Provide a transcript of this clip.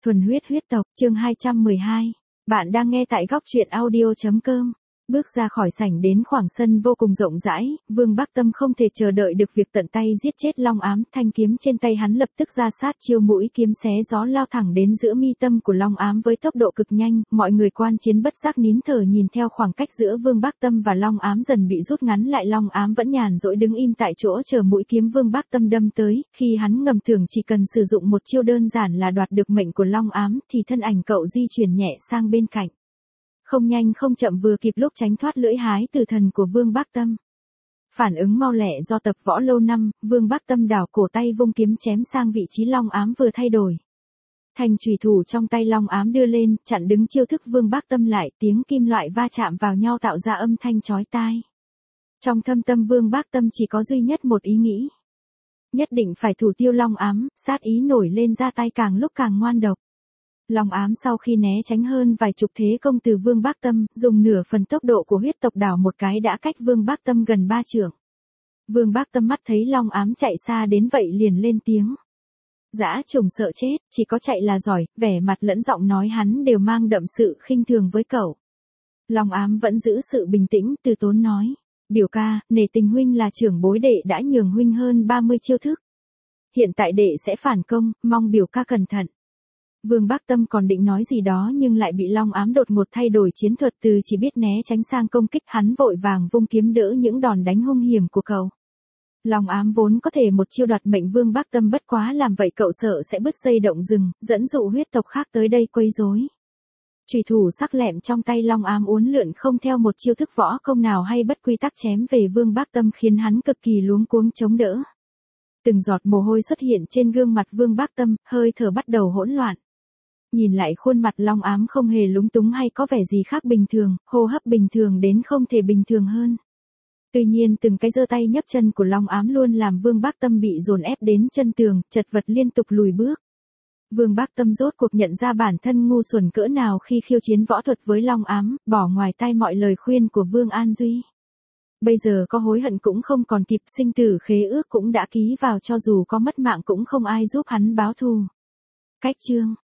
Thuần huyết huyết tộc, chương 212. Bạn đang nghe tại góc truyện audio.com. Bước ra khỏi sảnh đến khoảng sân vô cùng rộng rãi, Vương Bác Tâm không thể chờ đợi được việc tận tay giết chết Long Ám, thanh kiếm trên tay hắn lập tức ra sát chiêu, mũi kiếm xé gió lao thẳng đến giữa mi tâm của Long Ám với tốc độ cực nhanh, mọi người quan chiến bất giác nín thở nhìn theo khoảng cách giữa Vương Bác Tâm và Long Ám dần bị rút ngắn lại. Long Ám vẫn nhàn rỗi đứng im tại chỗ chờ mũi kiếm Vương Bác Tâm đâm tới, khi hắn ngầm tưởng chỉ cần sử dụng một chiêu đơn giản là đoạt được mệnh của Long Ám thì thân ảnh cậu di chuyển nhẹ sang bên cạnh. Không nhanh không chậm vừa kịp lúc tránh thoát lưỡi hái tử thần của Vương Bác Tâm. Phản ứng mau lẹ do tập võ lâu năm, Vương Bác Tâm đảo cổ tay vung kiếm chém sang vị trí Long Ám vừa thay đổi. Thanh chùy thủ trong tay Long Ám đưa lên, chặn đứng chiêu thức Vương Bác Tâm lại, tiếng kim loại va chạm vào nhau tạo ra âm thanh chói tai. Trong thâm tâm Vương Bác Tâm chỉ có duy nhất một ý nghĩ. Nhất định phải thủ tiêu Long Ám, sát ý nổi lên ra tay càng lúc càng ngoan độc. Long Ám sau khi né tránh hơn vài chục thế công từ Vương Bác Tâm, dùng nửa phần tốc độ của huyết tộc đảo một cái đã cách Vương Bác Tâm gần 3 trượng. Vương Bác Tâm mắt thấy Long Ám chạy xa đến vậy liền lên tiếng. Dã trùng sợ chết, chỉ có chạy là giỏi, vẻ mặt lẫn giọng nói hắn đều mang đậm sự khinh thường với cậu. Long Ám vẫn giữ sự bình tĩnh, từ tốn nói. Biểu ca, nể tình huynh là trưởng bối, đệ đã nhường huynh hơn 30 chiêu thức. Hiện tại đệ sẽ phản công, mong biểu ca cẩn thận. Vương Bác Tâm còn định nói gì đó nhưng lại bị Long Ám đột ngột thay đổi chiến thuật, từ chỉ biết né tránh sang công kích. Hắn vội vàng vung kiếm đỡ những đòn đánh hung hiểm của cậu. Long Ám vốn có thể một chiêu đoạt mệnh Vương Bác Tâm, bất quá làm vậy cậu sợ sẽ bứt dây động rừng, dẫn dụ huyết tộc khác tới đây quấy rối. Chùy thủ sắc lẹm trong tay Long Ám uốn lượn không theo một chiêu thức võ công nào hay bất quy tắc chém về Vương Bác Tâm khiến hắn cực kỳ luống cuống chống đỡ. Từng giọt mồ hôi xuất hiện trên gương mặt Vương Bác Tâm, hơi thở bắt đầu hỗn loạn. Nhìn lại khuôn mặt Long Ám không hề lúng túng hay có vẻ gì khác bình thường, hô hấp bình thường đến không thể bình thường hơn. Tuy nhiên từng cái giơ tay nhấc chân của Long Ám luôn làm Vương Bác Tâm bị dồn ép đến chân tường, chật vật liên tục lùi bước. Vương Bác Tâm rốt cuộc nhận ra bản thân ngu xuẩn cỡ nào khi khiêu chiến võ thuật với Long Ám, bỏ ngoài tai mọi lời khuyên của Vương An Duy. Bây giờ có hối hận cũng không còn kịp, sinh tử khế ước cũng đã ký vào, cho dù có mất mạng cũng không ai giúp hắn báo thù. Cách chương